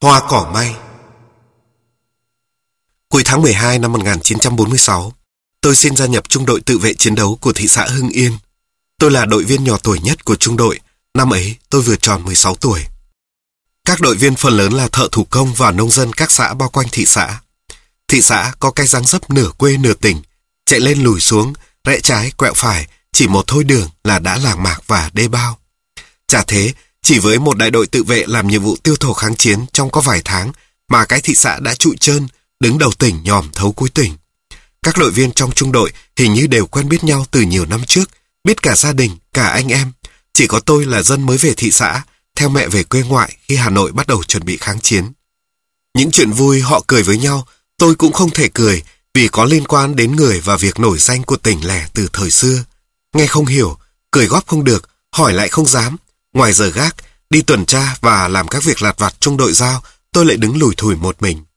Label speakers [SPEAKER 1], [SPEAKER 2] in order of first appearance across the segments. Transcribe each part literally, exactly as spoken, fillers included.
[SPEAKER 1] Hoa cỏ may. Cuối tháng mười hai năm một nghìn chín trăm bốn mươi sáu, tôi xin gia nhập trung đội tự vệ chiến đấu của thị xã Hưng Yên. Tôi là đội viên nhỏ tuổi nhất của trung đội, năm ấy tôi vừa tròn mười sáu tuổi. Các đội viên phần lớn là thợ thủ công và nông dân các xã bao quanh thị xã. Thị xã có cái dáng dấp nửa quê nửa tỉnh, chạy lên lùi xuống, rẽ trái quẹo phải, chỉ một thôi đường là đã làng mạc và đê bao. Chả thế, chỉ với một đại đội tự vệ làm nhiệm vụ tiêu thổ kháng chiến trong có vài tháng mà cái thị xã đã trụi trơn, đứng đầu tỉnh nhòm thấu cuối tỉnh. Các đội viên trong trung đội hình như đều quen biết nhau từ nhiều năm trước, biết cả gia đình, cả anh em. Chỉ có tôi là dân mới về thị xã, theo mẹ về quê ngoại khi Hà Nội bắt đầu chuẩn bị kháng chiến. Những chuyện vui họ cười với nhau, tôi cũng không thể cười vì có liên quan đến người và việc nổi danh của tỉnh lẻ từ thời xưa. Nghe không hiểu, cười góp không được, hỏi lại không dám. Ngoài giờ gác, đi tuần tra và làm các việc lặt vặt trung đội giao, tôi lại đứng lủi thủi một mình.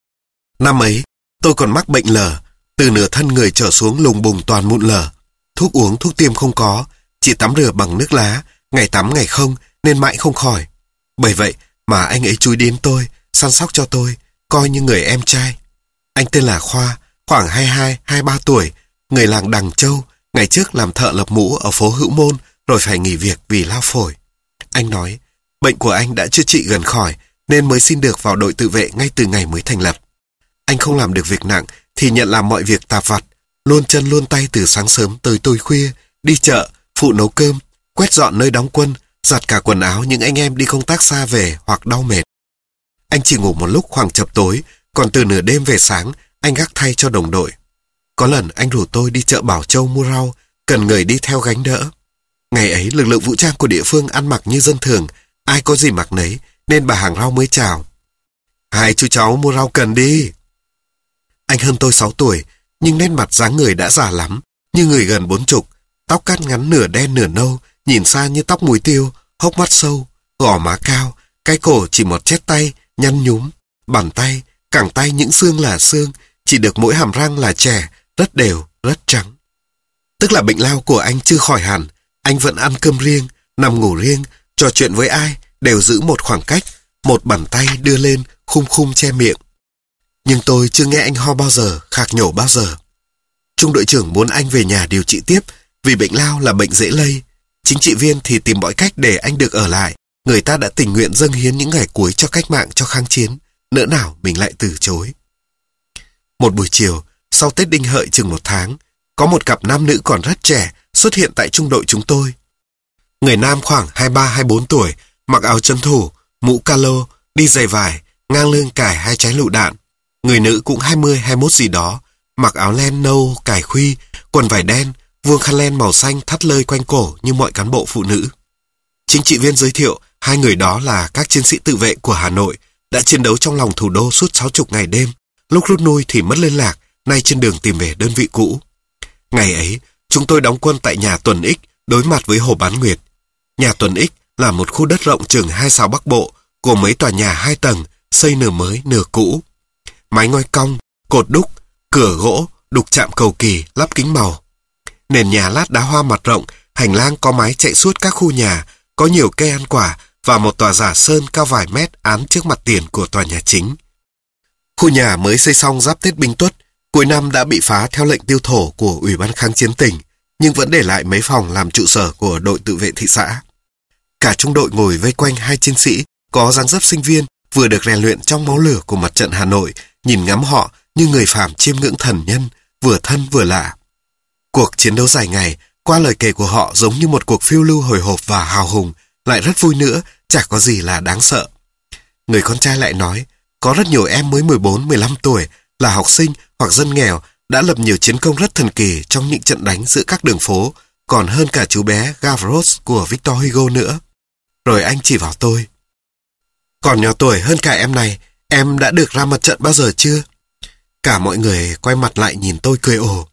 [SPEAKER 1] Năm ấy, tôi còn mắc bệnh lở, từ nửa thân người trở xuống lùng bùng toàn mụn lở. Thuốc uống, thuốc tiêm không có, chỉ tắm rửa bằng nước lá, ngày tắm ngày không, nên mãi không khỏi. Bởi vậy mà anh ấy chúi đến tôi, săn sóc cho tôi, coi như người em trai. Anh tên là Khoa, khoảng hai mươi hai, hai mươi ba tuổi, người làng Đằng Châu, ngày trước làm thợ lập mũ ở phố Hữu Môn, rồi phải nghỉ việc vì lao phổi. Anh nói, bệnh của anh đã chữa trị gần khỏi, nên mới xin được vào đội tự vệ ngay từ ngày mới thành lập. Anh không làm được việc nặng, thì nhận làm mọi việc tạp vặt, luôn chân luôn tay từ sáng sớm tới tối khuya, đi chợ, phụ nấu cơm, quét dọn nơi đóng quân, giặt cả quần áo những anh em đi công tác xa về hoặc đau mệt. Anh chỉ ngủ một lúc khoảng chập tối, còn từ nửa đêm về sáng, anh gác thay cho đồng đội. Có lần anh rủ tôi đi chợ Bảo Châu mua rau, cần người đi theo gánh đỡ. Ngày ấy lực lượng vũ trang của địa phương ăn mặc như dân thường, ai có gì mặc nấy, nên bà hàng rau mới chào. Hai chú cháu mua rau cần đi. Anh hơn tôi sáu tuổi, nhưng nét mặt dáng người đã già lắm, như người gần bốn chục, tóc cắt ngắn nửa đen nửa nâu, nhìn xa như tóc mùi tiêu, hốc mắt sâu, gò má cao, cái cổ chỉ một chét tay, nhăn nhúm, bàn tay, cẳng tay những xương là xương, chỉ được mỗi hàm răng là trẻ, rất đều, rất trắng. Tức là bệnh lao của anh chưa khỏi hẳn, anh vẫn ăn cơm riêng, nằm ngủ riêng, trò chuyện với ai, đều giữ một khoảng cách, một bàn tay đưa lên, khum khum che miệng. Nhưng tôi chưa nghe anh ho bao giờ, khạc nhổ bao giờ. Trung đội trưởng muốn anh về nhà điều trị tiếp, vì bệnh lao là bệnh dễ lây. Chính trị viên thì tìm mọi cách để anh được ở lại. Người ta đã tình nguyện dâng hiến những ngày cuối cho cách mạng, cho kháng chiến. Nỡ nào mình lại từ chối. Một buổi chiều, sau Tết Đinh Hợi chừng một tháng, có một cặp nam nữ còn rất trẻ xuất hiện tại trung đội chúng tôi. Người nam khoảng hai mươi ba hai mươi bốn tuổi, mặc áo chân thủ, mũ calo, đi giày vải, ngang lưng cài hai trái lựu đạn. Người nữ cũng hai mươi hai mươi mốt gì đó, mặc áo len nâu, cài khuy, quần vải đen, vuông khăn len màu xanh thắt lơi quanh cổ như mọi cán bộ phụ nữ. Chính trị viên giới thiệu hai người đó là các chiến sĩ tự vệ của Hà Nội, đã chiến đấu trong lòng thủ đô suốt sáu mươi ngày đêm, lúc rút lui thì mất liên lạc, nay trên đường tìm về đơn vị cũ. Ngày ấy, chúng tôi đóng quân tại nhà Tuần Ích, đối mặt với Hồ Bán Nguyệt. Nhà Tuần Ích là một khu đất rộng chừng hai sáu Bắc Bộ, gồm mấy tòa nhà hai tầng, xây nửa mới nửa cũ. Mái ngói cong, cột đúc, cửa gỗ, đục chạm cầu kỳ, lắp kính màu. Nền nhà lát đá hoa mặt rộng, hành lang có mái chạy suốt các khu nhà, có nhiều cây ăn quả và một tòa giả sơn cao vài mét án trước mặt tiền của tòa nhà chính. Khu nhà mới xây xong giáp Tết Bính Tuất, cuối năm đã bị phá theo lệnh tiêu thổ của Ủy ban kháng chiến tỉnh, nhưng vẫn để lại mấy phòng làm trụ sở của đội tự vệ thị xã. Cả trung đội ngồi vây quanh hai chiến sĩ có dáng dấp sinh viên vừa được rèn luyện trong máu lửa của mặt trận Hà Nội, nhìn ngắm họ như người phàm chiêm ngưỡng thần nhân, vừa thân vừa lạ. Cuộc chiến đấu dài ngày, qua lời kể của họ giống như một cuộc phiêu lưu hồi hộp và hào hùng, lại rất vui nữa, chả có gì là đáng sợ. Người con trai lại nói, có rất nhiều em mới mười bốn, mười lăm tuổi, là học sinh hoặc dân nghèo, đã lập nhiều chiến công rất thần kỳ trong những trận đánh giữa các đường phố, còn hơn cả chú bé Gavroche của Victor Hugo nữa. Rồi anh chỉ vào tôi. Còn nhỏ tuổi hơn cả em này, em đã được ra mặt trận bao giờ chưa? Cả mọi người quay mặt lại nhìn tôi cười ồ.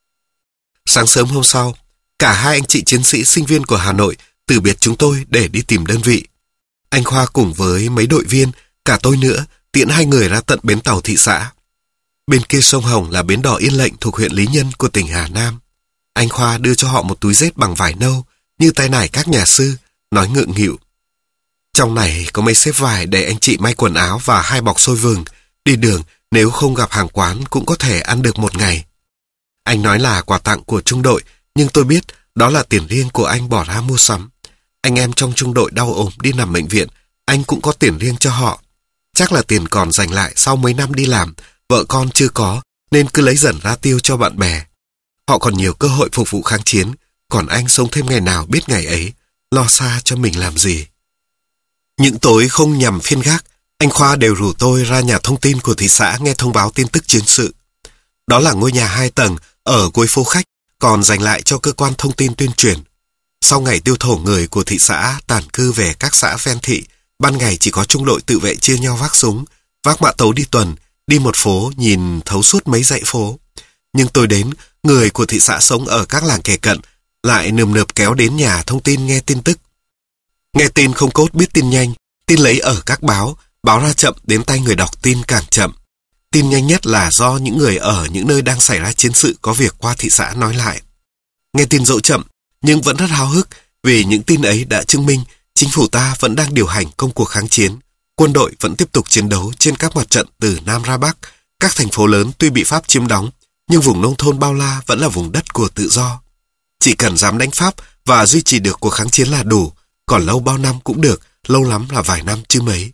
[SPEAKER 1] Sáng sớm hôm sau, cả hai anh chị chiến sĩ sinh viên của Hà Nội từ biệt chúng tôi để đi tìm đơn vị. Anh Khoa cùng với mấy đội viên, cả tôi nữa, tiễn hai người ra tận bến tàu thị xã. Bên kia sông Hồng là bến đò Yên Lệnh thuộc huyện Lý Nhân của tỉnh Hà Nam. Anh Khoa đưa cho họ một túi rết bằng vải nâu, như tay nải các nhà sư, nói ngượng nghịu. Trong này có mấy xếp vải để anh chị may quần áo và hai bọc xôi vừng. Đi đường, nếu không gặp hàng quán cũng có thể ăn được một ngày. Anh nói là quà tặng của trung đội, nhưng tôi biết đó là tiền riêng của anh bỏ ra mua sắm. Anh em trong trung đội đau ốm đi nằm bệnh viện, anh cũng có tiền riêng cho họ. Chắc là tiền còn dành lại sau mấy năm đi làm, vợ con chưa có, nên cứ lấy dần ra tiêu cho bạn bè. Họ còn nhiều cơ hội phục vụ kháng chiến, còn anh sống thêm ngày nào biết ngày ấy, lo xa cho mình làm gì. Những tối không nhằm phiên gác, anh Khoa đều rủ tôi ra nhà thông tin của thị xã nghe thông báo tin tức chiến sự. Đó là ngôi nhà hai tầng ở cuối phố khách, còn dành lại cho cơ quan thông tin tuyên truyền. Sau ngày tiêu thổ người của thị xã tản cư về các xã ven thị, ban ngày chỉ có trung đội tự vệ chia nhau vác súng, vác mã tấu đi tuần, đi một phố nhìn thấu suốt mấy dãy phố. Nhưng tôi đến, người của thị xã sống ở các làng kề cận lại nườm nượp kéo đến nhà thông tin nghe tin tức. Nghe tin không cốt biết tin nhanh, tin lấy ở các báo, báo ra chậm đến tay người đọc tin càng chậm. Tin nhanh nhất là do những người ở những nơi đang xảy ra chiến sự có việc qua thị xã nói lại. Nghe tin dẫu chậm, nhưng vẫn rất háo hức vì những tin ấy đã chứng minh chính phủ ta vẫn đang điều hành công cuộc kháng chiến. Quân đội vẫn tiếp tục chiến đấu trên các mặt trận từ Nam ra Bắc. Các thành phố lớn tuy bị Pháp chiếm đóng, nhưng vùng nông thôn bao la vẫn là vùng đất của tự do. Chỉ cần dám đánh Pháp và duy trì được cuộc kháng chiến là đủ, còn lâu bao năm cũng được, lâu lắm là vài năm chứ mấy.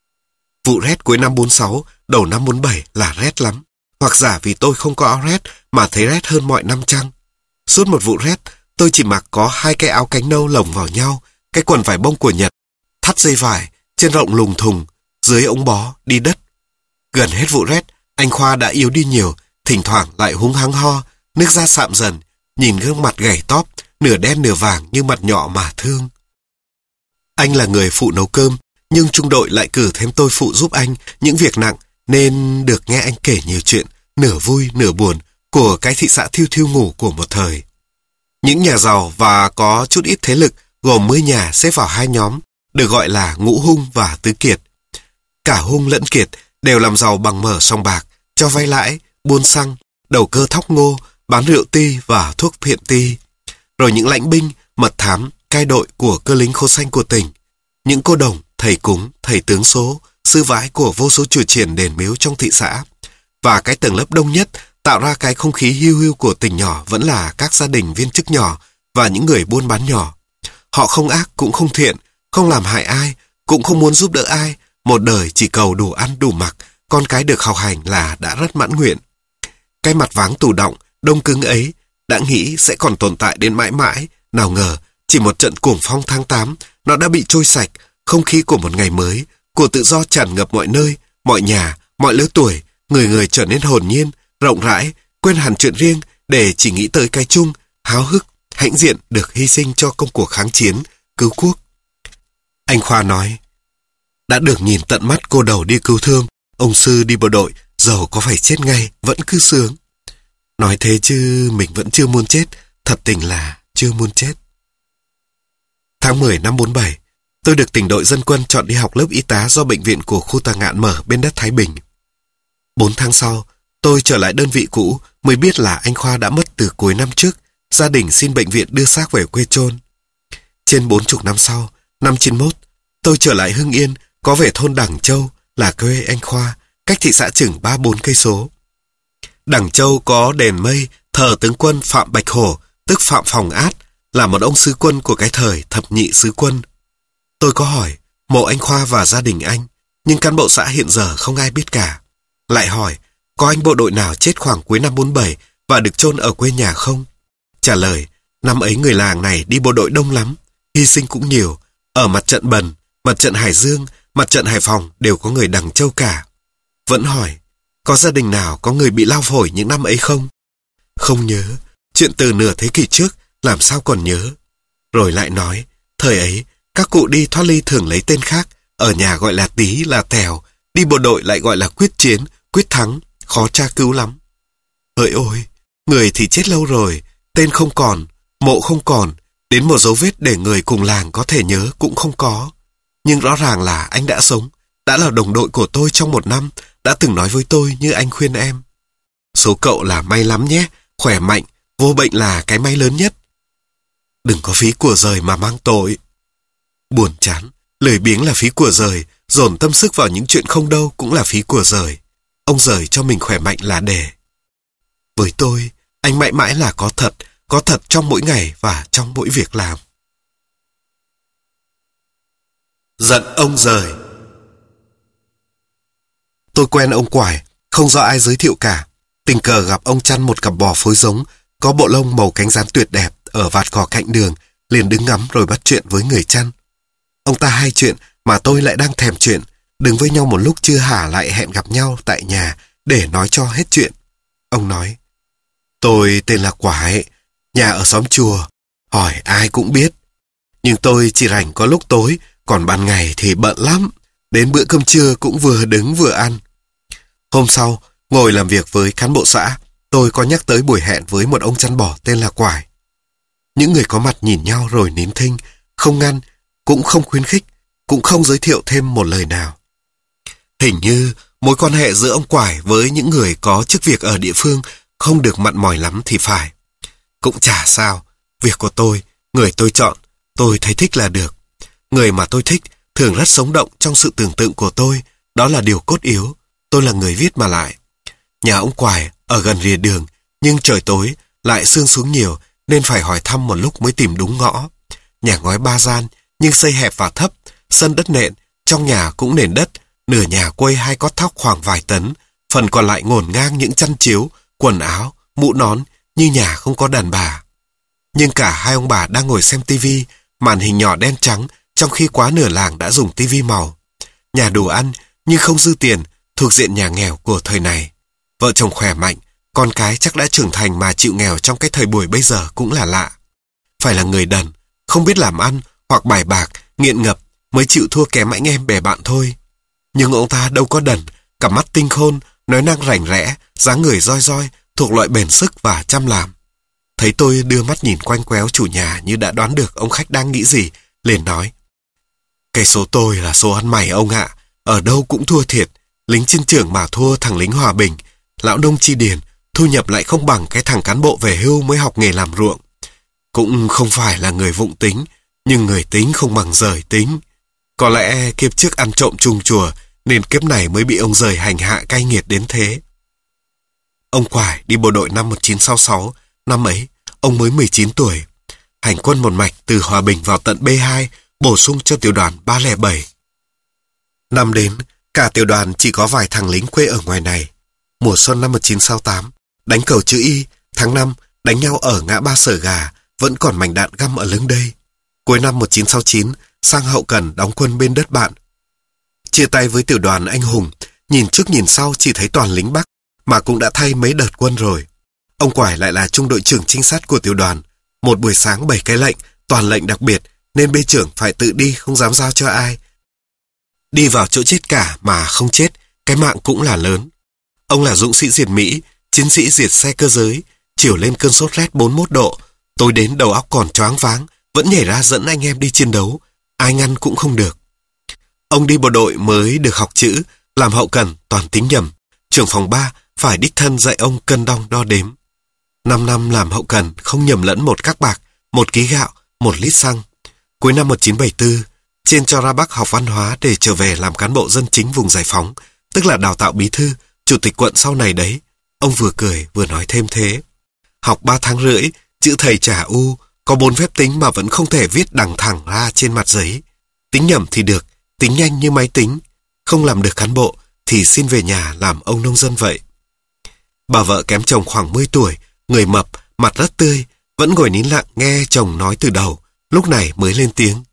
[SPEAKER 1] Vụ rét cuối năm bốn sáu, đầu năm bốn bảy là rét lắm, hoặc giả vì tôi không có áo rét mà thấy rét hơn mọi năm chăng. Suốt một vụ rét, tôi chỉ mặc có hai cái áo cánh nâu lồng vào nhau, cái quần vải bông của Nhật, thắt dây vải, trên rộng lùng thùng, dưới ống bó, đi đất. Gần hết vụ rét, anh Khoa đã yếu đi nhiều, thỉnh thoảng lại húng hắng ho, nước da sạm dần, nhìn gương mặt gầy tóp, nửa đen nửa vàng như mặt nhọ mà thương. Anh là người phụ nấu cơm, nhưng trung đội lại cử thêm tôi phụ giúp anh những việc nặng, nên được nghe anh kể nhiều chuyện, nửa vui nửa buồn, của cái thị xã thiêu thiêu ngủ của một thời. Những nhà giàu và có chút ít thế lực gồm mười nhà xếp vào hai nhóm, được gọi là Ngũ Hung và Tứ Kiệt. Cả Hung lẫn Kiệt đều làm giàu bằng mở sòng bạc, cho vay lãi, buôn xăng, đầu cơ thóc ngô, bán rượu ti và thuốc phiện ti. Rồi những lãnh binh, mật thám, cai đội của cơ lính khô xanh của tỉnh, những cô đồng, thầy cúng, thầy tướng số, sư vãi của vô số chùa chiền đền miếu trong thị xã. Và cái tầng lớp đông nhất tạo ra cái không khí hiu hiu của tỉnh nhỏ vẫn là các gia đình viên chức nhỏ và những người buôn bán nhỏ. Họ không ác cũng không thiện, không làm hại ai, cũng không muốn giúp đỡ ai, một đời chỉ cầu đủ ăn đủ mặc, con cái được học hành là đã rất mãn nguyện. Cái mặt váng tù động, đông cứng ấy, đã nghĩ sẽ còn tồn tại đến mãi mãi, nào ngờ chỉ một trận cuồng phong tháng tám, nó đã bị trôi sạch. Không khí của một ngày mới, của tự do tràn ngập mọi nơi, mọi nhà, mọi lứa tuổi, người người trở nên hồn nhiên, rộng rãi, quên hẳn chuyện riêng để chỉ nghĩ tới cái chung, háo hức, hãnh diện được hy sinh cho công cuộc kháng chiến, cứu quốc. Anh Khoa nói, đã được nhìn tận mắt cô đầu đi cứu thương, ông sư đi bộ đội, dầu có phải chết ngay, vẫn cứ sướng. Nói thế chứ mình vẫn chưa muốn chết, thật tình là chưa muốn chết. Tháng mười năm bốn bảy, tôi được tỉnh đội dân quân chọn đi học lớp y tá do bệnh viện của khu Tà Ngạn mở bên đất Thái Bình. Bốn tháng sau, tôi trở lại đơn vị cũ mới biết là anh Khoa đã mất từ cuối năm trước, gia đình xin bệnh viện đưa xác về quê chôn. Trên bốn chục năm sau, năm chín mốt, tôi trở lại Hưng Yên, có về thôn Đằng Châu là quê anh Khoa, cách thị xã chừng ba bốn cây số. Đằng Châu có đền mây thờ tướng quân Phạm Bạch Hổ, tức Phạm Phòng Át, là một ông sứ quân của cái thời thập nhị sứ quân. Tôi có hỏi mộ anh Khoa và gia đình anh, nhưng cán bộ xã hiện giờ không ai biết cả. Lại hỏi, có anh bộ đội nào chết khoảng cuối năm bốn bảy và được chôn ở quê nhà không? Trả lời, năm ấy người làng này đi bộ đội đông lắm, hy sinh cũng nhiều. Ở mặt trận Bần, mặt trận Hải Dương, mặt trận Hải Phòng đều có người Đằng Châu cả. Vẫn hỏi, có gia đình nào có người bị lao phổi những năm ấy không? Không nhớ, chuyện từ nửa thế kỷ trước làm sao còn nhớ. Rồi lại nói, thời ấy các cụ đi thoát ly thường lấy tên khác, ở nhà gọi là Tí là Tèo, đi bộ đội lại gọi là Quyết Chiến, Quyết Thắng, khó tra cứu lắm. Hỡi ôi, người thì chết lâu rồi, tên không còn, mộ không còn, đến một dấu vết để người cùng làng có thể nhớ cũng không có. Nhưng rõ ràng là anh đã sống, đã là đồng đội của tôi trong một năm, đã từng nói với tôi như anh khuyên em. Số cậu là may lắm nhé, khỏe mạnh, vô bệnh là cái may lớn nhất. Đừng có phí của rời mà mang tội. Buồn chán, Lười biếng là phí của rời, dồn tâm sức vào những chuyện không đâu cũng là phí của rời. Ông rời cho mình khỏe mạnh là để. Với tôi, anh mãi mãi là có thật, có thật trong mỗi ngày và trong mỗi việc làm. Giận ông rời. Tôi quen ông Quải, không do ai giới thiệu cả. Tình cờ gặp ông chăn một cặp bò phối giống, có bộ lông màu cánh gián tuyệt đẹp ở vạt cỏ cạnh đường, liền đứng ngắm rồi bắt chuyện với người chăn. Ông ta hay chuyện mà tôi lại đang thèm chuyện, đứng với nhau một lúc chưa hả lại hẹn gặp nhau tại nhà để nói cho hết chuyện. Ông nói, tôi tên là Quải, nhà ở xóm chùa, hỏi ai cũng biết. Nhưng tôi chỉ rảnh có lúc tối, còn ban ngày thì bận lắm, đến bữa cơm trưa cũng vừa đứng vừa ăn. Hôm sau, ngồi làm việc với cán bộ xã, tôi có nhắc tới buổi hẹn với một ông chăn bò tên là Quải. Những người có mặt nhìn nhau rồi nín thinh, không ngăn, cũng không khuyến khích, cũng không giới thiệu thêm một lời nào. Hình như mối quan hệ giữa ông Quải với những người có chức việc ở địa phương không được mặn mòi lắm thì phải. Cũng chả sao, việc của tôi, người tôi chọn, tôi thấy thích là được. Người mà tôi thích thường rất sống động trong sự tưởng tượng của tôi, đó là điều cốt yếu. Tôi là người viết mà lại. Nhà ông Quải ở gần rìa đường, nhưng trời tối, lại sương xuống nhiều, nên phải hỏi thăm một lúc mới tìm đúng ngõ. Nhà ngói ba gian, nhưng xây hẹp và thấp, sân đất nện, trong nhà cũng nền đất, nửa nhà quây hai cót thóc khoảng vài tấn, phần còn lại ngổn ngang những chăn chiếu, quần áo, mũ nón, như nhà không có đàn bà. Nhưng cả hai ông bà đang ngồi xem tivi, màn hình nhỏ đen trắng, trong khi quá nửa làng đã dùng tivi màu. Nhà đủ ăn, nhưng không dư tiền, thuộc diện nhà nghèo của thời này. Vợ chồng khỏe mạnh, con cái chắc đã trưởng thành mà chịu nghèo trong cái thời buổi bây giờ cũng là lạ. Phải là người đần, không biết làm ăn, hoặc bài bạc, nghiện ngập, mới chịu thua kém anh em bè bạn thôi. Nhưng ông ta đâu có đần, cặp mắt tinh khôn, nói năng rành rẽ, dáng người roi roi, thuộc loại bền sức và chăm làm. Thấy tôi đưa mắt nhìn quanh quéo chủ nhà như đã đoán được ông khách đang nghĩ gì, liền nói, cái số tôi là số ăn mày ông ạ, ở đâu cũng thua thiệt, lính chiến trường mà thua thằng lính hòa bình, lão nông chi điền, thu nhập lại không bằng cái thằng cán bộ về hưu mới học nghề làm ruộng. Cũng không phải là người vụng tính, nhưng người tính không bằng rời tính. Có lẽ kiếp trước ăn trộm chung chùa, nên kiếp này mới bị ông rời hành hạ cay nghiệt đến thế. Ông Quải đi bộ đội năm một nghìn chín trăm sáu mươi sáu, năm ấy, ông mới mười chín tuổi. Hành quân một mạch từ Hòa Bình vào tận B hai, bổ sung cho tiểu đoàn ba không bảy. Năm đến, cả tiểu đoàn chỉ có vài thằng lính quê ở ngoài này. Mùa xuân năm một nghìn chín trăm sáu mươi tám, đánh cầu chữ Y, tháng năm, đánh nhau ở ngã ba Sở Gà, vẫn còn mảnh đạn găm ở lưng đây. Cuối năm một nghìn chín trăm sáu mươi chín, sang hậu cần đóng quân bên đất bạn. Chia tay với tiểu đoàn anh hùng, nhìn trước nhìn sau chỉ thấy toàn lính Bắc, mà cũng đã thay mấy đợt quân rồi. Ông Quải lại là trung đội trưởng trinh sát của tiểu đoàn. Một buổi sáng bảy cái lệnh, toàn lệnh đặc biệt, nên bê trưởng phải tự đi, không dám giao cho ai. Đi vào chỗ chết cả mà không chết, cái mạng cũng là lớn. Ông là dũng sĩ diệt Mỹ, chiến sĩ diệt xe cơ giới, chiều lên cơn sốt rét bốn mươi mốt độ, tối đến đầu óc còn choáng váng, vẫn nhảy ra dẫn anh em đi chiến đấu, ai ngăn cũng không được. Ông đi bộ đội mới được học chữ, làm hậu cần toàn tính nhầm, trưởng phòng ba phải đích thân dạy ông cân đong đo đếm. Năm năm làm hậu cần không nhầm lẫn một các bạc, một ký gạo, một lít xăng. Cuối năm một nghìn chín trăm bảy mươi tư, trên cho ra Bắc học văn hóa để trở về làm cán bộ dân chính vùng giải phóng, tức là đào tạo bí thư, chủ tịch quận sau này đấy. Ông vừa cười vừa nói thêm thế. Học ba tháng rưỡi, chữ thầy trả u, có bốn phép tính mà vẫn không thể viết đằng thẳng ra trên mặt giấy. Tính nhầm thì được, tính nhanh như máy tính. Không làm được cán bộ thì xin về nhà làm ông nông dân vậy. Bà vợ kém chồng khoảng mười tuổi, người mập, mặt rất tươi, vẫn ngồi nín lặng nghe chồng nói từ đầu, lúc này mới lên tiếng.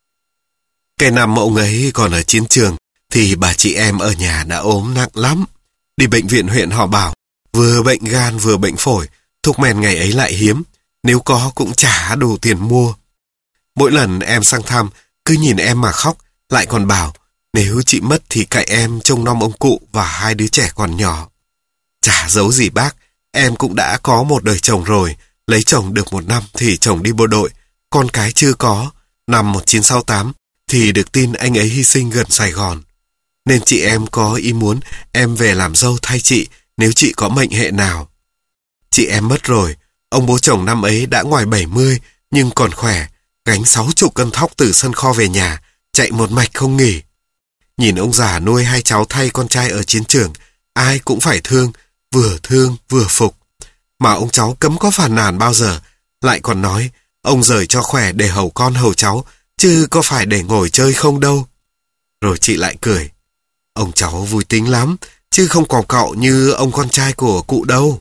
[SPEAKER 1] Cái năm ông ấy còn ở chiến trường thì bà chị em ở nhà đã ốm nặng lắm. Đi bệnh viện huyện họ bảo vừa bệnh gan vừa bệnh phổi, thuốc men ngày ấy lại hiếm, nếu có cũng chả đủ tiền mua. Mỗi lần em sang thăm cứ nhìn em mà khóc, lại còn bảo nếu chị mất thì cậy em trông nom ông cụ và hai đứa trẻ còn nhỏ. Chả giấu gì bác, em cũng đã có một đời chồng rồi, lấy chồng được một năm thì chồng đi bộ đội, con cái chưa có. Năm một nghìn chín trăm sáu mươi tám thì được tin anh ấy hy sinh gần Sài Gòn. Nên chị em có ý muốn em về làm dâu thay chị nếu chị có mệnh hệ nào. Chị em mất rồi, ông bố chồng năm ấy đã ngoài bảy mươi nhưng còn khỏe, gánh sáu chục cân thóc từ sân kho về nhà, chạy một mạch không nghỉ. Nhìn ông già nuôi hai cháu thay con trai ở chiến trường, ai cũng phải thương, vừa thương vừa phục. Mà ông cháu cấm có phàn nàn bao giờ, lại còn nói ông rời cho khỏe để hầu con hầu cháu, chứ có phải để ngồi chơi không đâu. Rồi chị lại cười. Ông cháu vui tính lắm, chứ không quào cạo như ông con trai của cụ đâu.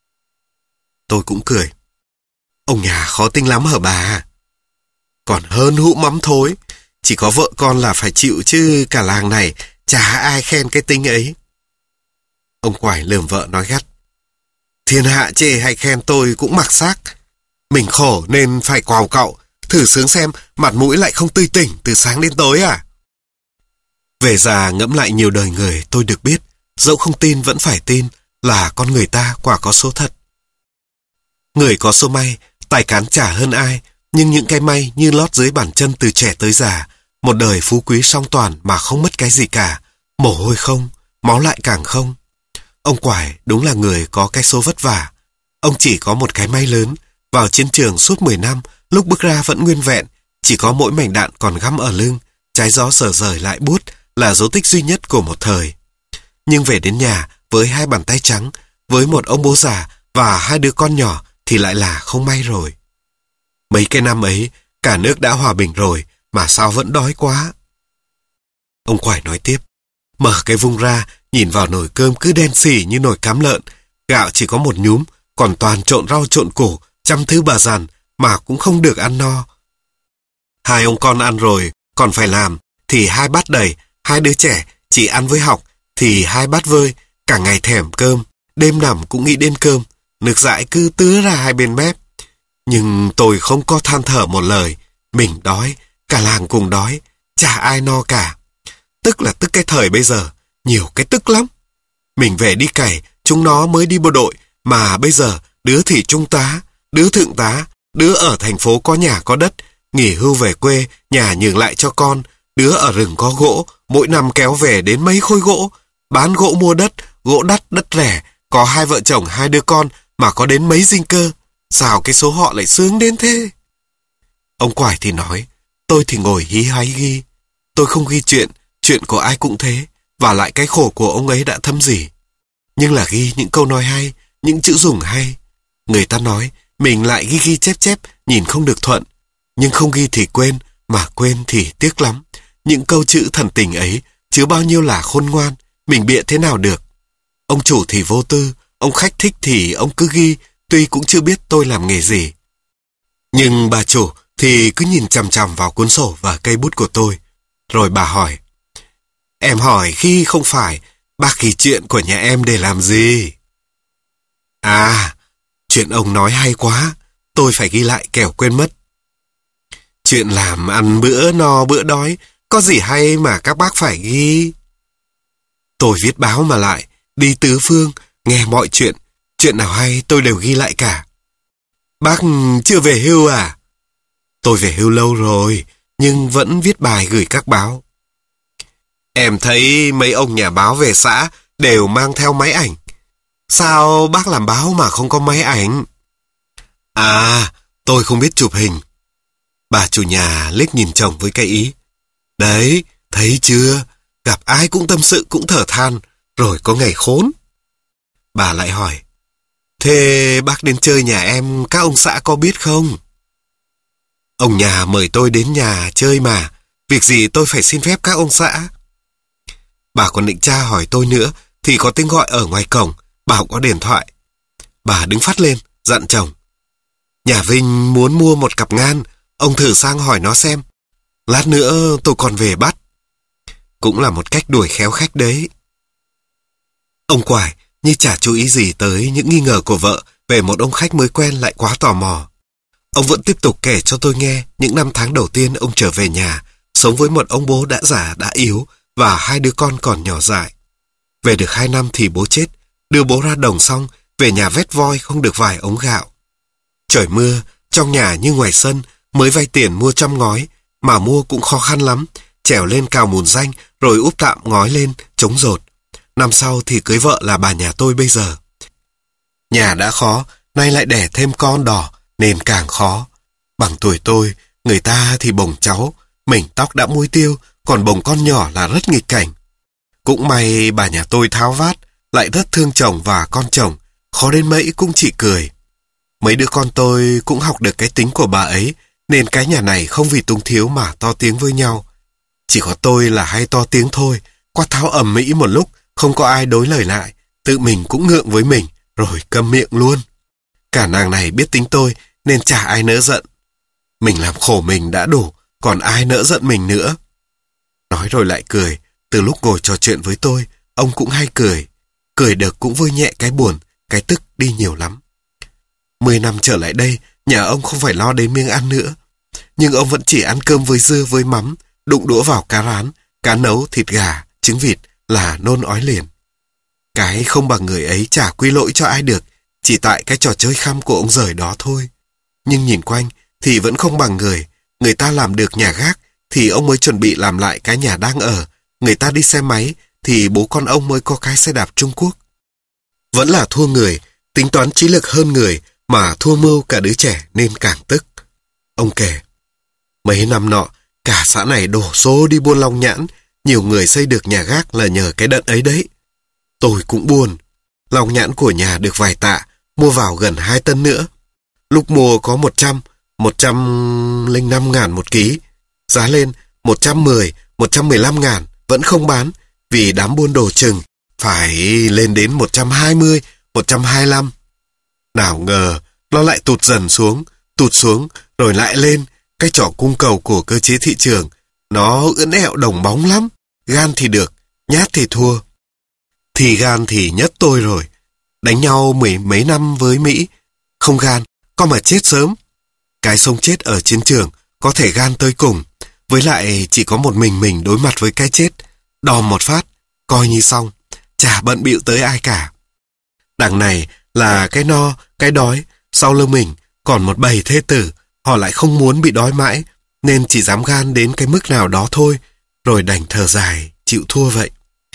[SPEAKER 1] Tôi cũng cười. Ông nhà khó tính lắm hả bà? Còn hơn hũ mắm thối. Chỉ có vợ con là phải chịu, chứ cả làng này chả ai khen cái tính ấy. Ông Quải lườm vợ nói gắt. Thiên hạ chê hay khen tôi cũng mặc xác. Mình khổ nên phải quào cạo. Thử sướng xem mặt mũi lại không tươi tỉnh từ sáng đến tối à? Về già ngẫm lại nhiều đời người, tôi được biết, dẫu không tin vẫn phải tin là con người ta quả có số thật. Người có số may, tài cán chả hơn ai, nhưng những cái may như lót dưới bàn chân từ trẻ tới già, một đời phú quý song toàn mà không mất cái gì cả, mồ hôi không, máu lại càng không. Ông Quải đúng là người có cái số vất vả. Ông chỉ có một cái may lớn, vào chiến trường suốt mười năm, lúc bước ra vẫn nguyên vẹn, chỉ có mỗi mảnh đạn còn găm ở lưng, trái gió sờ rời lại buốt là dấu tích duy nhất của một thời. Nhưng về đến nhà với hai bàn tay trắng, với một ông bố già và hai đứa con nhỏ thì lại là không may rồi. Mấy cái năm ấy, cả nước đã hòa bình rồi, mà sao vẫn đói quá. Ông Quải nói tiếp, mở cái vung ra, nhìn vào nồi cơm cứ đen xỉ như nồi cám lợn, gạo chỉ có một nhúm, còn toàn trộn rau trộn củ, trăm thứ bà dằn, mà cũng không được ăn no. Hai ông con ăn rồi, còn phải làm, thì hai bát đầy, hai đứa trẻ chỉ ăn với học, thì hai bát vơi, cả ngày thèm cơm, đêm nằm cũng nghĩ đến cơm, nước dãi cứ tứa ra hai bên mép. Nhưng tôi không có than thở một lời, mình đói, cả làng cùng đói, chả ai no cả. Tức là tức cái thời bây giờ, nhiều cái tức lắm. Mình về đi cày, chúng nó mới đi bộ đội, mà bây giờ đứa thì trung tá, đứa thượng tá, đứa ở thành phố có nhà có đất, nghỉ hưu về quê, nhà nhường lại cho con, đứa ở rừng có gỗ, mỗi năm kéo về đến mấy khối gỗ, bán gỗ mua đất, gỗ đắt đất rẻ, có hai vợ chồng hai đứa con mà có đến mấy dinh cơ. Sao cái số họ lại sướng đến thế? Ông Quải thì nói, tôi thì ngồi hí hái ghi. Tôi không ghi chuyện, chuyện của ai cũng thế, và lại cái khổ của ông ấy đã thâm gì. Nhưng là ghi những câu nói hay, những chữ dùng hay. Người ta nói, mình lại ghi ghi chép chép, nhìn không được thuận. Nhưng không ghi thì quên, mà quên thì tiếc lắm. Những câu chữ thần tình ấy, chứa bao nhiêu là khôn ngoan, mình bịa thế nào được. Ông chủ thì vô tư, ông khách thích thì ông cứ ghi, tuy cũng chưa biết tôi làm nghề gì. Nhưng bà chủ thì cứ nhìn chằm chằm vào cuốn sổ và cây bút của tôi. Rồi bà hỏi, em hỏi khi không phải, bác ghi chuyện của nhà em để làm gì? À, chuyện ông nói hay quá, tôi phải ghi lại kẻo quên mất. Chuyện làm ăn bữa no bữa đói, có gì hay mà các bác phải ghi. Tôi viết báo mà lại, đi tứ phương, nghe mọi chuyện, chuyện nào hay tôi đều ghi lại cả. Bác chưa về hưu à? Tôi về hưu lâu rồi, nhưng vẫn viết bài gửi các báo. Em thấy mấy ông nhà báo về xã đều mang theo máy ảnh. Sao bác làm báo mà không có máy ảnh? À, tôi không biết chụp hình. Bà chủ nhà liếc nhìn chồng với cái ý. Đấy, thấy chưa? Gặp ai cũng tâm sự cũng thở than, rồi có ngày khốn. Bà lại hỏi, thế bác đến chơi nhà em các ông xã có biết không? Ông nhà mời tôi đến nhà chơi mà, việc gì tôi phải xin phép các ông xã. Bà còn định tra hỏi tôi nữa, thì có tiếng gọi ở ngoài cổng, bảo có điện thoại. Bà đứng phát lên, dặn chồng. Nhà Vinh muốn mua một cặp ngan, ông thử sang hỏi nó xem. Lát nữa tôi còn về bắt. Cũng là một cách đuổi khéo khách đấy. Ông Quải như chả chú ý gì tới những nghi ngờ của vợ về một ông khách mới quen lại quá tò mò. Ông vẫn tiếp tục kể cho tôi nghe những năm tháng đầu tiên ông trở về nhà, sống với một ông bố đã già đã yếu và hai đứa con còn nhỏ dại. Về được hai năm thì bố chết, đưa bố ra đồng xong, về nhà vét voi không được vài ống gạo. Trời mưa, trong nhà như ngoài sân, mới vay tiền mua trăm ngói, mà mua cũng khó khăn lắm, trèo lên cào mùn ranh rồi úp tạm ngói lên, chống rột. Năm sau thì cưới vợ là bà nhà tôi bây giờ. Nhà đã khó, nay lại đẻ thêm con đỏ, nên càng khó. Bằng tuổi tôi, người ta thì bồng cháu, Mình tóc đã muối tiêu, còn bồng con nhỏ là rất nghịch cảnh. Cũng may bà nhà tôi tháo vát, lại rất thương chồng và con chồng, khó đến mấy cũng chỉ cười. Mấy đứa con tôi cũng học được cái tính của bà ấy, nên cái nhà này không vì túng thiếu mà to tiếng với nhau. Chỉ có tôi là hay to tiếng thôi, quát tháo ầm ĩ một lúc, không có ai đối lời lại, tự mình cũng ngượng với mình, rồi câm miệng luôn. Cả nàng này biết tính tôi, nên chả ai nỡ giận. Mình làm khổ mình đã đủ, còn ai nỡ giận mình nữa. Nói rồi lại cười, từ lúc ngồi trò chuyện với tôi, ông cũng hay cười. Cười được cũng vơi nhẹ cái buồn, cái tức đi nhiều lắm. Mười năm trở lại đây, nhà ông không phải lo đến miếng ăn nữa. Nhưng ông vẫn chỉ ăn cơm với dưa với mắm, đụng đũa vào cá rán, cá nấu, thịt gà, trứng vịt là nôn ói liền. Cái không bằng người ấy chả quy lỗi cho ai được, chỉ tại cái trò chơi khăm của ông giời đó thôi. Nhưng nhìn quanh thì vẫn không bằng người. Người ta làm được nhà gác thì ông mới chuẩn bị làm lại cái nhà đang ở. Người ta đi xe máy thì bố con ông mới có cái xe đạp Trung Quốc. Vẫn là thua người, tính toán trí lực hơn người mà thua mưu cả đứa trẻ nên càng tức. Ông kể, mấy năm nọ, cả xã này đổ xô đi buôn long nhãn, nhiều người xây được nhà gác là nhờ cái đợt ấy đấy. Tôi cũng buồn, long nhãn của nhà được vài tạ, mua vào gần hai tấn nữa. Lúc mua có một trăm, một trăm linh năm ngàn một ký, giá lên một trăm mười, một trăm mười lăm ngàn, vẫn không bán, vì đám buôn đồ chừng phải lên đến một trăm hai mươi, một trăm hai mươi lăm. Nào ngờ, nó lại tụt dần xuống, tụt xuống, rồi lại lên. Cái trò cung cầu của cơ chế thị trường, nó ưỡn ẹo đồng bóng lắm. Gan thì được, nhát thì thua. Thì gan thì nhất tôi rồi. Đánh nhau mười mấy năm với Mỹ, không gan, có mà chết sớm. Cái sống chết ở chiến trường có thể gan tới cùng. Với lại chỉ có một mình mình đối mặt với cái chết. Đòn một phát, coi như xong, chả bận bịu tới ai cả. Đằng này là cái no, cái đói, sau lưng mình còn một bầy thê tử. Họ lại không muốn bị đói mãi, nên chỉ dám gan đến cái mức nào đó thôi, rồi đành thở dài, chịu thua vậy.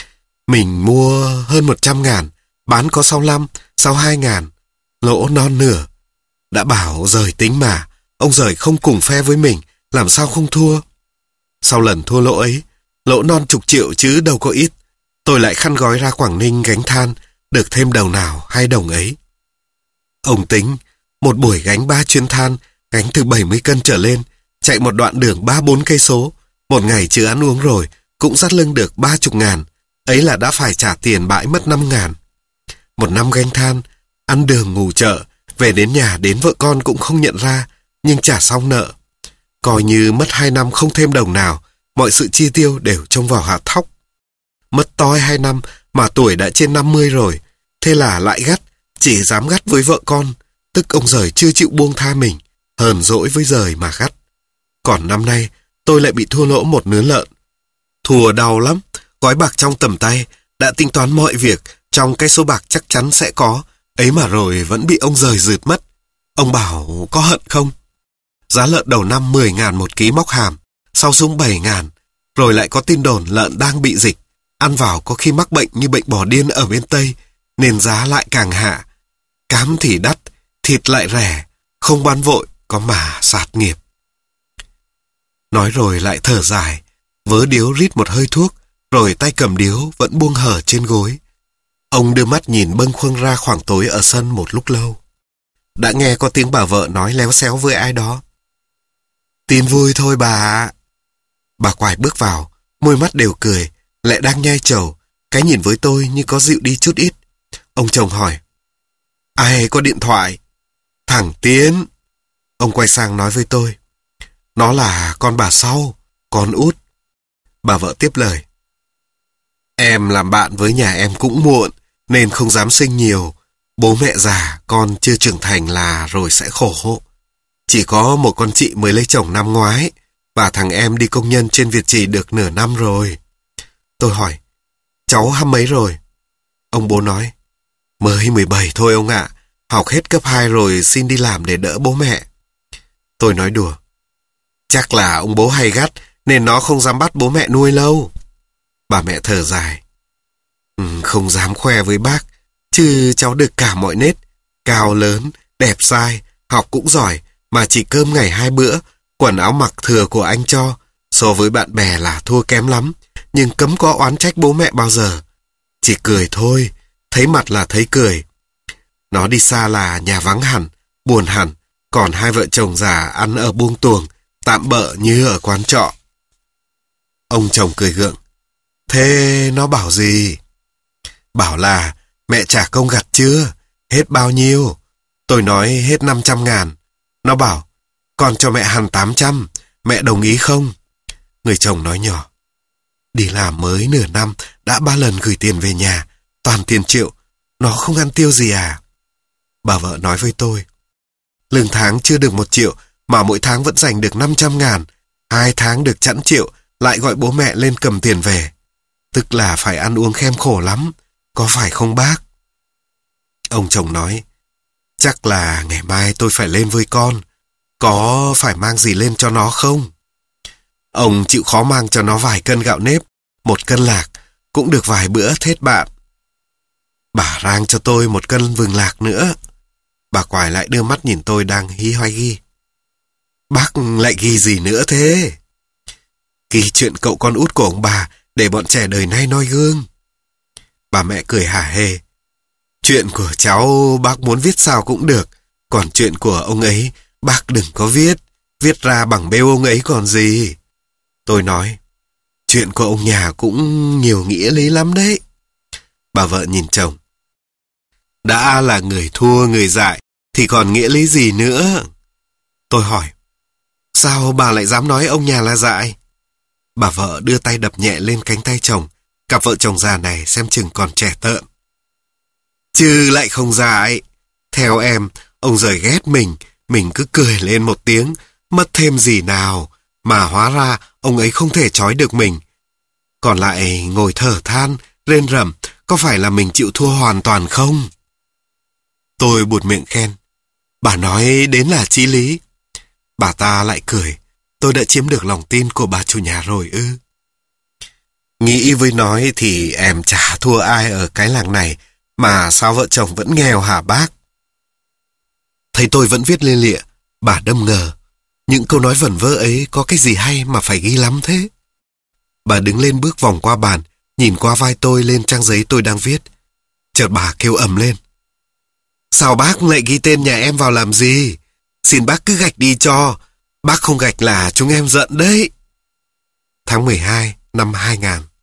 [SPEAKER 1] Mình mua hơn một trăm ngàn, bán có sáu mươi lăm, sáu mươi hai ngàn, lỗ non nửa. Đã bảo rời tính mà, ông rời không cùng phe với mình, làm sao không thua. Sau lần thua lỗ ấy, lỗ non chục triệu chứ đâu có ít, tôi lại khăn gói ra Quảng Ninh gánh than, được thêm đầu nào hai đồng ấy. Ông tính, một buổi gánh ba chuyến than, gánh từ bảy mươi cân trở lên, chạy một đoạn đường ba bốn cây số, một ngày chưa ăn uống rồi, cũng dắt lưng được ba chục ngàn, ấy là đã phải trả tiền bãi mất năm ngàn. Một năm gánh than, ăn đường ngủ chợ, về đến nhà đến vợ con cũng không nhận ra, nhưng trả xong nợ. Coi như mất hai năm không thêm đồng nào, mọi sự chi tiêu đều trông vào hạt thóc. Mất toi hai năm mà tuổi đã trên năm mươi rồi, thế là lại gắt, chỉ dám gắt với vợ con, tức ông giời chưa chịu buông tha mình, hờn dỗi với giời mà gắt. Còn năm nay, tôi lại bị thua lỗ một nứa lợn. Thua đau lắm, gói bạc trong tầm tay, đã tính toán mọi việc, trong cái số bạc chắc chắn sẽ có, ấy mà rồi vẫn bị ông giời rượt mất. Ông bảo có hận không? Giá lợn đầu năm mười ngàn một ký móc hàm, sau xuống bảy ngàn, rồi lại có tin đồn lợn đang bị dịch, ăn vào có khi mắc bệnh như bệnh bò điên ở bên Tây, nên giá lại càng hạ. Cám thì đắt, thịt lại rẻ, không bán vội, có mà sạt nghiệp. Nói rồi lại thở dài, vớ điếu rít một hơi thuốc, rồi tay cầm điếu vẫn buông hở trên gối. Ông đưa mắt nhìn bâng khuâng ra khoảng tối ở sân một lúc lâu. Đã nghe có tiếng bà vợ nói léo xéo với ai đó. Tin vui thôi bà ạ. Bà Quài bước vào, môi mắt đều cười, lại đang nhai trầu, cái nhìn với tôi như có dịu đi chút ít. Ông chồng hỏi, ai có điện thoại? Thằng Tiến. Ông quay sang nói với tôi, nó là con bà sau, con út. Bà vợ tiếp lời, em làm bạn với nhà em cũng muộn, nên không dám sinh nhiều. Bố mẹ già, con chưa trưởng thành là rồi sẽ khổ hộ. Chỉ có một con chị mới lấy chồng năm ngoái, và thằng em đi công nhân trên Việt Trì được nửa năm rồi. Tôi hỏi, cháu hăm mấy rồi? Ông bố nói, mới mười bảy thôi ông ạ, học hết cấp hai rồi xin đi làm để đỡ bố mẹ. Tôi nói đùa, chắc là ông bố hay gắt, nên nó không dám bắt bố mẹ nuôi lâu. Bà mẹ thở dài, ừ, không dám khoe với bác, chứ cháu được cả mọi nết, cao lớn, đẹp dai, học cũng giỏi, mà chỉ cơm ngày hai bữa, quần áo mặc thừa của anh cho, So với bạn bè là thua kém lắm, nhưng cấm có oán trách bố mẹ bao giờ. Chỉ cười thôi, thấy mặt là thấy cười. Nó đi xa là nhà vắng hẳn, buồn hẳn, còn hai vợ chồng già ăn ở buông tuồng, tạm bợ như ở quán trọ. Ông chồng cười gượng. Thế nó bảo gì? Bảo là mẹ trả công gặt chưa? Hết bao nhiêu? Tôi nói hết năm trăm ngàn. Nó bảo, con cho mẹ hẳn tám trăm, mẹ đồng ý không? Người chồng nói nhỏ. Đi làm mới nửa năm, đã ba lần gửi tiền về nhà, toàn tiền triệu, nó không ăn tiêu gì à? Bà vợ nói với tôi. Lương tháng chưa được một triệu, mà mỗi tháng vẫn dành được năm trăm ngàn, hai tháng được chẵn triệu, lại gọi bố mẹ lên cầm tiền về. Tức là phải ăn uống khem khổ lắm, có phải không bác? Ông chồng nói, chắc là ngày mai tôi phải lên với con, có phải mang gì lên cho nó không? Ông chịu khó mang cho nó vài cân gạo nếp, một cân lạc, cũng được vài bữa thết bạn. Bà rang cho tôi một cân vừng lạc nữa. Bà quài lại đưa mắt nhìn tôi đang hí hoái ghi. Bác lại ghi gì nữa thế? Ghi chuyện cậu con út của ông bà, để bọn trẻ đời nay noi gương. Bà mẹ cười hả hê. Chuyện của cháu bác muốn viết sao cũng được, còn chuyện của ông ấy bác đừng có viết, viết ra bằng bêu ông ấy còn gì. Tôi nói, chuyện của ông nhà cũng nhiều nghĩa lý lắm đấy. Bà vợ nhìn chồng. Đã là người thua người dại, thì còn nghĩa lý gì nữa? Tôi hỏi, sao bà lại dám nói ông nhà là dại? Bà vợ đưa tay đập nhẹ lên cánh tay chồng. Cặp vợ chồng già này xem chừng còn trẻ tợn. Chứ lại không dại. Theo em, ông rời ghét mình, mình cứ cười lên một tiếng, mất thêm gì nào, mà hóa ra ông ấy không thể trói được mình. Còn lại ngồi thở than, rên rẩm, có phải là mình chịu thua hoàn toàn không? Tôi buột miệng khen. Bà nói đến là chí lý. Bà ta lại cười. Tôi đã chiếm được lòng tin của bà chủ nhà rồi ư? Nghĩ với nói thì em chả thua ai ở cái làng này, mà sao vợ chồng vẫn nghèo hả bác? Thấy tôi vẫn viết lên lịa, bà đâm ngờ. Những câu nói vẩn vơ ấy có cái gì hay mà phải ghi lắm thế? Bà đứng lên bước vòng qua bàn, nhìn qua vai tôi lên trang giấy tôi đang viết. Chợt bà kêu ầm lên. Sao bác lại ghi tên nhà em vào làm gì? Xin bác cứ gạch đi cho. Bác không gạch là chúng em giận đấy. Tháng mười hai năm hai nghìn.